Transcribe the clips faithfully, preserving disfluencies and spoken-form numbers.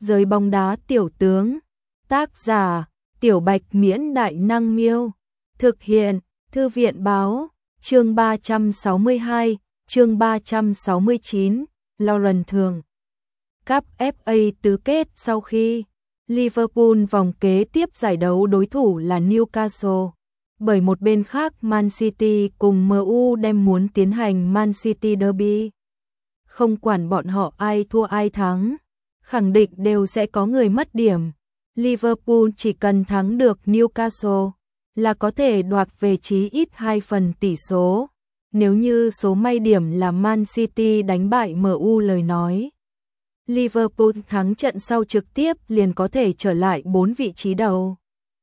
Giới bóng đá tiểu tướng. Tác giả: Tiểu Bạch Miễn Đại Năng Miêu. Thực hiện: Thư viện Báo. Chương ba trăm sáu mươi hai, chương ba trăm sáu mươi chín, Lauren thường. Cup ép a tứ kết sau khi Liverpool vòng kế tiếp giải đấu đối thủ là Newcastle. Bởi một bên khác Man City cùng em u đem muốn tiến hành Man City Derby. Không quản bọn họ ai thua ai thắng, khẳng định đều sẽ có người mất điểm. Liverpool chỉ cần thắng được Newcastle là có thể đoạt về chí ít hai phần tỷ số. Nếu như số may điểm là Man City đánh bại em u lời nói, Liverpool thắng trận sau trực tiếp liền có thể trở lại bốn vị trí đầu.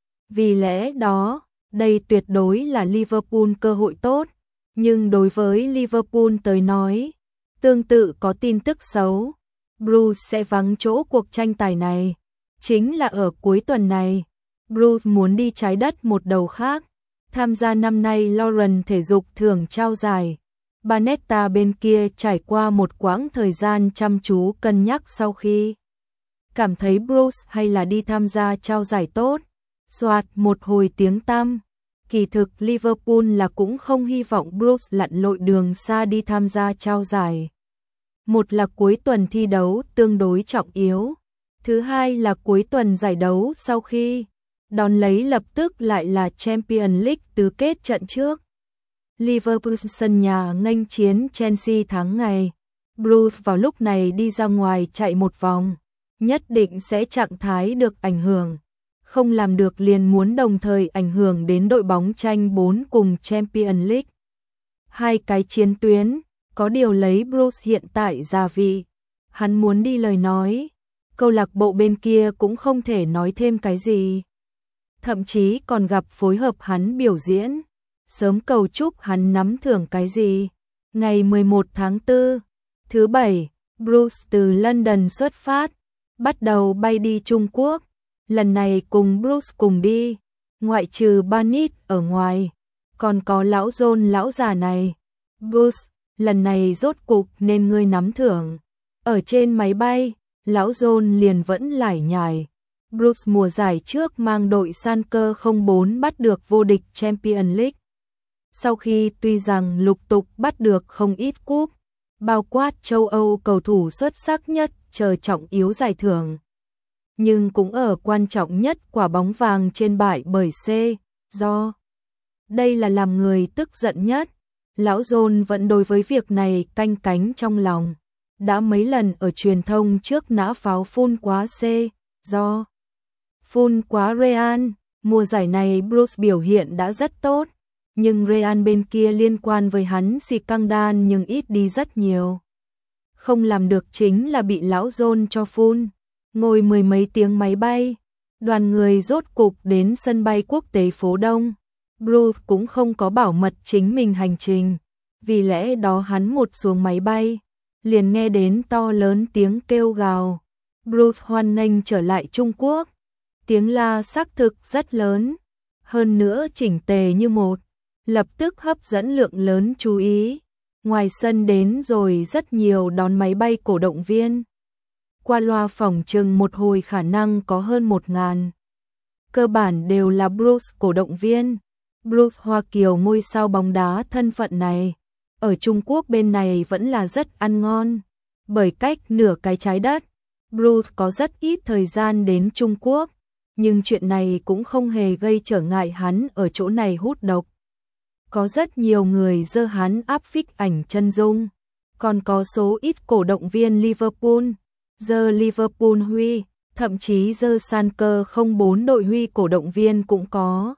Vì lẽ đó, đây tuyệt đối là Liverpool cơ hội tốt. Nhưng đối với Liverpool tới nói, tương tự có tin tức xấu. Bruce sẽ vắng chỗ cuộc tranh tài này. Chính là ở cuối tuần này, Bruce muốn đi trái đất một đầu khác, tham gia năm nay Lauren thể dục thưởng trao giải. Banetta bên kia trải qua một quãng thời gian chăm chú cân nhắc sau khi cảm thấy Bruce hay là đi tham gia trao giải tốt. Soạt một hồi tiếng tăm. Kỳ thực Liverpool là cũng không hy vọng Bruce lặn lội đường xa đi tham gia trao giải. Một là cuối tuần thi đấu tương đối trọng yếu. Thứ hai là cuối tuần giải đấu sau khi đón lấy lập tức lại là Champions League tứ kết trận trước. Liverpool sân nhà nghênh chiến Chelsea tháng ngày. Bruce vào lúc này đi ra ngoài chạy một vòng, nhất định sẽ trạng thái được ảnh hưởng. Không làm được liền muốn đồng thời ảnh hưởng đến đội bóng tranh bốn cùng Champions League. Hai cái chiến tuyến, có điều lấy Bruce hiện tại gia vị. Hắn muốn đi lời nói, câu lạc bộ bên kia cũng không thể nói thêm cái gì. Thậm chí còn gặp phối hợp hắn biểu diễn, sớm cầu chúc hắn nắm thưởng cái gì. Ngày mười một tháng tư, thứ bảy, Bruce từ London xuất phát, bắt đầu bay đi Trung Quốc. Lần này cùng Bruce cùng đi, ngoại trừ Barnett ở ngoài, còn có lão John lão già này. Bruce, lần này rốt cục nên ngươi nắm thưởng. Ở trên máy bay, lão John liền vẫn lải nhải. Bruce mùa giải trước mang đội Schalke không bốn bắt được vô địch Champions League. Sau khi tuy rằng lục tục bắt được không ít cúp, bao quát châu Âu cầu thủ xuất sắc nhất chờ trọng yếu giải thưởng, nhưng cũng ở quan trọng nhất quả bóng vàng trên bãi bởi C, do. Đây là làm người tức giận nhất. Lão John vẫn đối với việc này canh cánh trong lòng. Đã mấy lần ở truyền thông trước nã pháo phun quá C, do. Phun quá Real. Mùa giải này Bruce biểu hiện đã rất tốt, nhưng Real bên kia liên quan với hắn xì căng đan nhưng ít đi rất nhiều. Không làm được chính là bị lão John cho phun. Ngồi mười mấy tiếng máy bay, đoàn người rốt cục đến sân bay quốc tế phố Đông. Bruce cũng không có bảo mật chính mình hành trình, vì lẽ đó hắn một xuống máy bay, liền nghe đến to lớn tiếng kêu gào. Bruce hoan nghênh trở lại Trung Quốc. Tiếng la xác thực rất lớn, hơn nữa chỉnh tề như một, lập tức hấp dẫn lượng lớn chú ý. Ngoài sân đến rồi rất nhiều đón máy bay cổ động viên. Qua loa phỏng chừng một hồi khả năng có hơn một ngàn. Cơ bản đều là Bruce cổ động viên. Bruce Hoa Kiều ngôi sao bóng đá thân phận này, ở Trung Quốc bên này vẫn là rất ăn ngon. Bởi cách nửa cái trái đất, Bruce có rất ít thời gian đến Trung Quốc, nhưng chuyện này cũng không hề gây trở ngại hắn ở chỗ này hút độc. Có rất nhiều người dơ hắn áp phích ảnh chân dung, còn có số ít cổ động viên Liverpool dơ Liverpool huy, thậm chí dơ Schalke không bốn đội huy cổ động viên cũng có.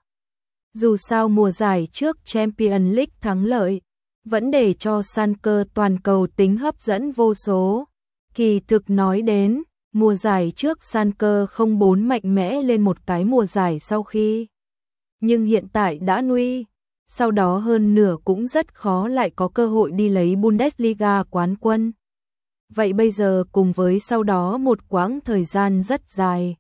Dù sao mùa giải trước Champions League thắng lợi, vẫn để cho Schalke toàn cầu tính hấp dẫn vô số. Kỳ thực nói đến, mùa giải trước Schalke không bốn mạnh mẽ lên một cái mùa giải sau khi. Nhưng hiện tại đã nuôi, sau đó hơn nửa cũng rất khó lại có cơ hội đi lấy Bundesliga quán quân. Vậy bây giờ cùng với sau đó một quãng thời gian rất dài,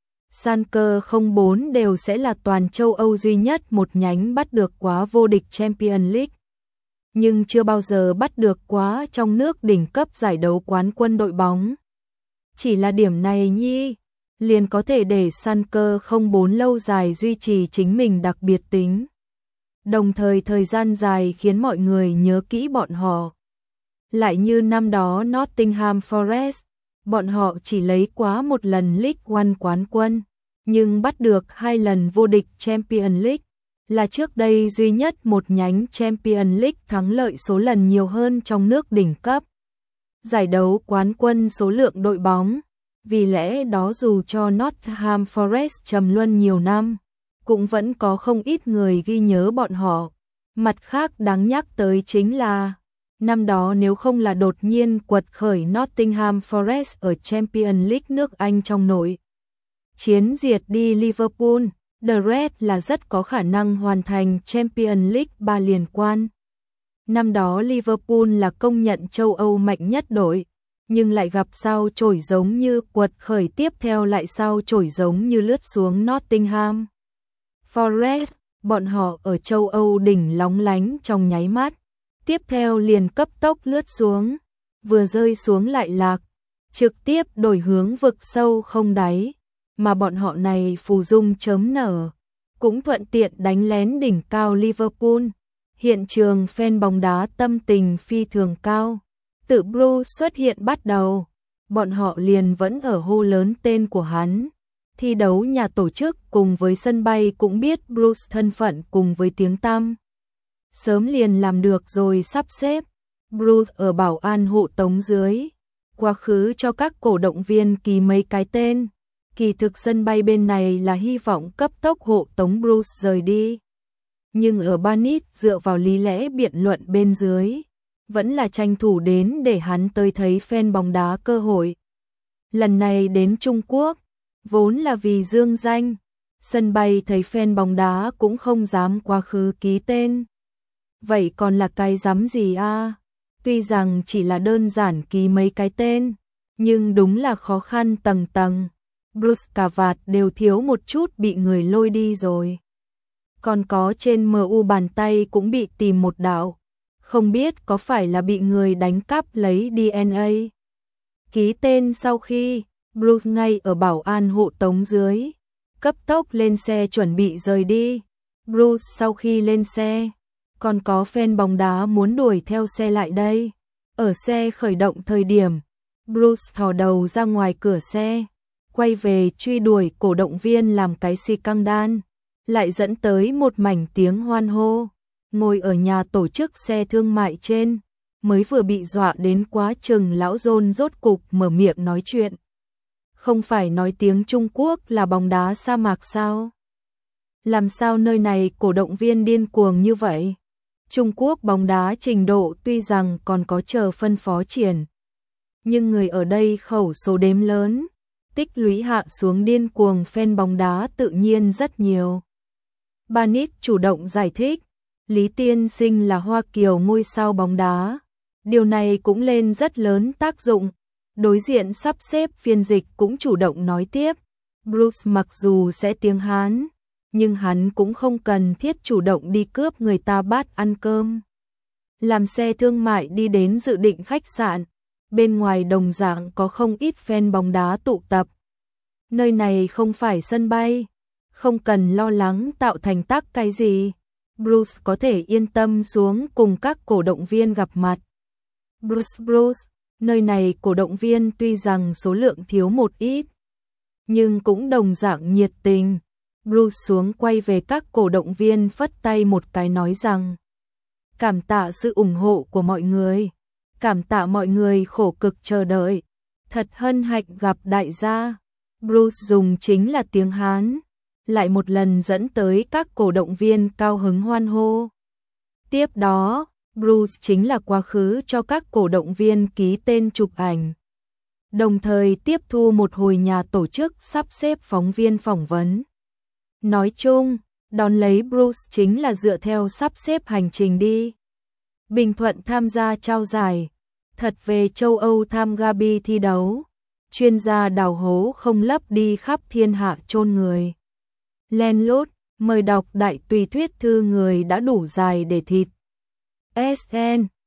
Schalke không bốn đều sẽ là toàn châu Âu duy nhất một nhánh bắt được quá vô địch Champions League. Nhưng chưa bao giờ bắt được quá trong nước đỉnh cấp giải đấu quán quân đội bóng. Chỉ là điểm này nhi, liền có thể để Schalke không bốn lâu dài duy trì chính mình đặc biệt tính. Đồng thời thời gian dài khiến mọi người nhớ kỹ bọn họ. Lại như năm đó Nottingham Forest, bọn họ chỉ lấy quá một lần League One quán quân, nhưng bắt được hai lần vô địch Champions League, là trước đây duy nhất một nhánh Champions League thắng lợi số lần nhiều hơn trong nước đỉnh cấp. Giải đấu quán quân số lượng đội bóng, vì lẽ đó dù cho Nottingham Forest trầm luân nhiều năm, cũng vẫn có không ít người ghi nhớ bọn họ. Mặt khác đáng nhắc tới chính là, năm đó nếu không là đột nhiên quật khởi Nottingham Forest ở Champions League nước Anh trong nội chiến diệt đi Liverpool, The Reds là rất có khả năng hoàn thành Champions League ba liên quan. Năm đó Liverpool là công nhận châu Âu mạnh nhất đội, nhưng lại gặp sao chổi giống như quật khởi, tiếp theo lại sao chổi giống như lướt xuống Nottingham Forest, bọn họ ở châu Âu đỉnh lóng lánh trong nháy mắt, tiếp theo liền cấp tốc lướt xuống, vừa rơi xuống lại lạc, trực tiếp đổi hướng vực sâu không đáy, mà bọn họ này phù dung chớm nở, cũng thuận tiện đánh lén đỉnh cao Liverpool. Hiện trường fan bóng đá tâm tình phi thường cao. Tự Bruce xuất hiện bắt đầu, bọn họ liền vẫn ở hô lớn tên của hắn. Thi đấu nhà tổ chức cùng với sân bay cũng biết Bruce thân phận cùng với tiếng tăm. Sớm liền làm được rồi sắp xếp. Bruce ở bảo an hộ tống dưới, quá khứ cho các cổ động viên ký mấy cái tên. Kỳ thực sân bay bên này là hy vọng cấp tốc hộ tống Bruce rời đi. Nhưng ở Barnet dựa vào lý lẽ biện luận bên dưới, vẫn là tranh thủ đến để hắn tới thấy fan bóng đá cơ hội. Lần này đến Trung Quốc, vốn là vì dương danh, sân bay thấy fan bóng đá cũng không dám quá khứ ký tên. Vậy còn là cái dám gì a? À? Tuy rằng chỉ là đơn giản ký mấy cái tên, nhưng đúng là khó khăn tầng tầng. Bruce cà vạt đều thiếu một chút bị người lôi đi rồi. Còn có trên em u bàn tay cũng bị tìm một đạo, không biết có phải là bị người đánh cắp lấy đê en a. Ký tên sau khi, Bruce ngay ở bảo an hộ tống dưới, cấp tốc lên xe chuẩn bị rời đi. Bruce sau khi lên xe, còn có fan bóng đá muốn đuổi theo xe lại đây. Ở xe khởi động thời điểm, Bruce thò đầu ra ngoài cửa xe, quay về truy đuổi cổ động viên làm cái xì căng đan, lại dẫn tới một mảnh tiếng hoan hô. Ngồi ở nhà tổ chức xe thương mại trên, mới vừa bị dọa đến quá chừng lão John rốt cục mở miệng nói chuyện. Không phải nói tiếng Trung Quốc là bóng đá sa mạc sao? Làm sao nơi này cổ động viên điên cuồng như vậy? Trung Quốc bóng đá trình độ tuy rằng còn có chờ phân phó triển, nhưng người ở đây khẩu số đếm lớn, tích lũy hạ xuống điên cuồng fan bóng đá tự nhiên rất nhiều. Barnet chủ động giải thích, Lý Tiên Sinh là Hoa Kiều ngôi sao bóng đá, điều này cũng lên rất lớn tác dụng. Đối diện sắp xếp phiên dịch cũng chủ động nói tiếp, Bruce mặc dù sẽ tiếng Hán, nhưng hắn cũng không cần thiết chủ động đi cướp người ta bát ăn cơm. Làm xe thương mại đi đến dự định khách sạn, bên ngoài đồng dạng có không ít fan bóng đá tụ tập. Nơi này không phải sân bay, không cần lo lắng tạo thành tắc cái gì. Bruce có thể yên tâm xuống cùng các cổ động viên gặp mặt. Bruce Bruce, nơi này cổ động viên tuy rằng số lượng thiếu một ít, nhưng cũng đồng dạng nhiệt tình. Bruce xuống quay về các cổ động viên phất tay một cái nói rằng, cảm tạ sự ủng hộ của mọi người, cảm tạ mọi người khổ cực chờ đợi, thật hân hạnh gặp đại gia. Bruce dùng chính là tiếng Hán, lại một lần dẫn tới các cổ động viên cao hứng hoan hô. Tiếp đó, Bruce chính là quá khứ cho các cổ động viên ký tên chụp ảnh, đồng thời tiếp thu một hồi nhà tổ chức sắp xếp phóng viên phỏng vấn. Nói chung, đón lấy Bruce chính là dựa theo sắp xếp hành trình đi. Bình Thuận tham gia trao giải, thật về châu Âu tham Gabi thi đấu, chuyên gia đào hố không lấp đi khắp thiên hạ chôn người. Len lút, mời đọc đại tùy thuyết thư người đã đủ dài để thịt. ét en